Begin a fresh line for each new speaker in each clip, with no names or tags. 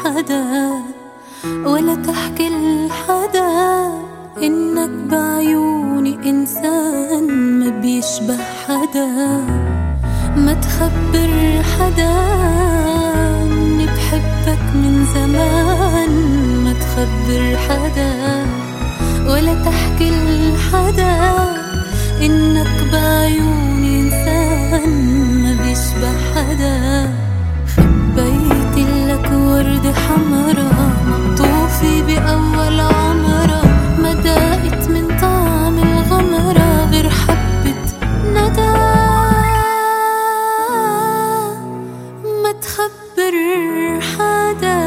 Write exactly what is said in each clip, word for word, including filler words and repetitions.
حدا ولا تحكي لحدا إنك بعيوني إنسان ما بيشبه حدا. ما تخبر حدا إني بحبك من زمان، ما تخبر حدا ولا تحكي لحدا إنك بعيوني إنسان ما بيشبه حدا. خبيت لك ورد حمرا مقطوفة بأول عمرة، ما دقت من طعم الغمرة غير حبة ندى. ما تخبر حدا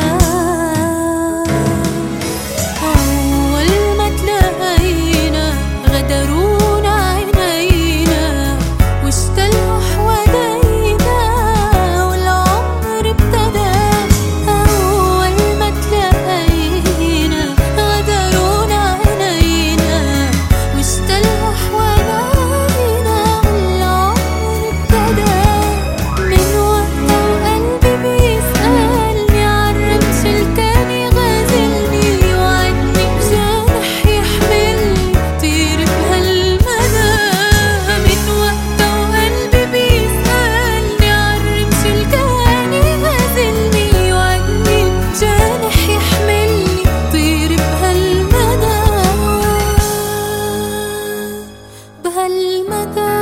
أول ما تلاقينا غدرونا عينينا واشتلوا حوالينا والعمر ابتدى. أول ما تلاقينا غدرونا عينينا واشتلوا حوالينا والعمر ابتدى. من وقتها وقلبي بيسألني عالرمش التاني غازلني وعدني بجرح يحملني طير بهالمدى. من وقتها وقلبي بيسألني عالرمش التاني غازلني وعدني بجرح يحملني طير بهالمدى بهالمدى.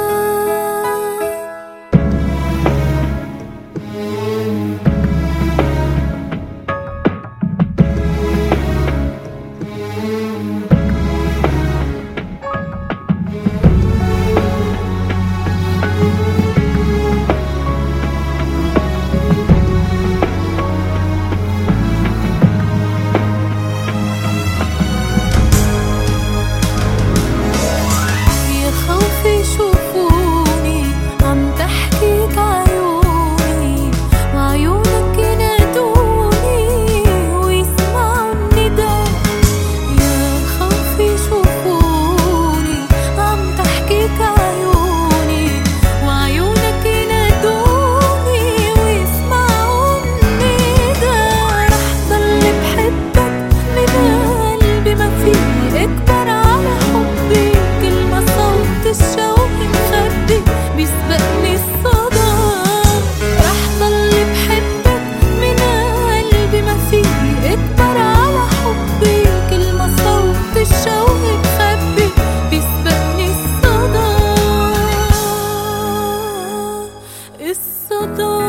يا خوفي يشوفوني عم تحكيك عيوني وعيونك ينادوني ويسمعوا الندى. يا خوفي يشوفوني عم تحكيك عيوني وعيونك ينادوني ويسمعوا الندى. رح ضل بحبك من قلبي ما فيني اكبر على حبي، كل ما صوت الشوق مخبي بيسبقني الصدى. رح ضل بحبك من قلبي ما فيني اكبر على حبي، كل ما صوت الشوق مخبي بيسبقني الصدى الصدى.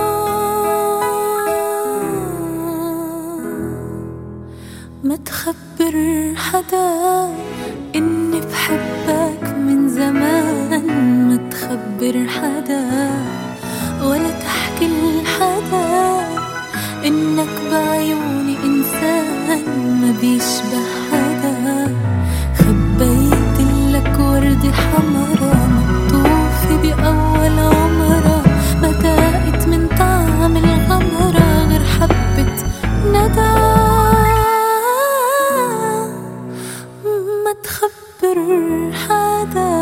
ما تخبر حدا إني بحبك من زمان، ما تخبر حدا ولا تحكي لحدا إنك بعيوني إنسان ما بيشبه حدا. خبيت لك ورد حمرا مقطوفة بأول عمرة، ما دقت من طعم الغمرة غير حبة ندى. ما تخبر حدا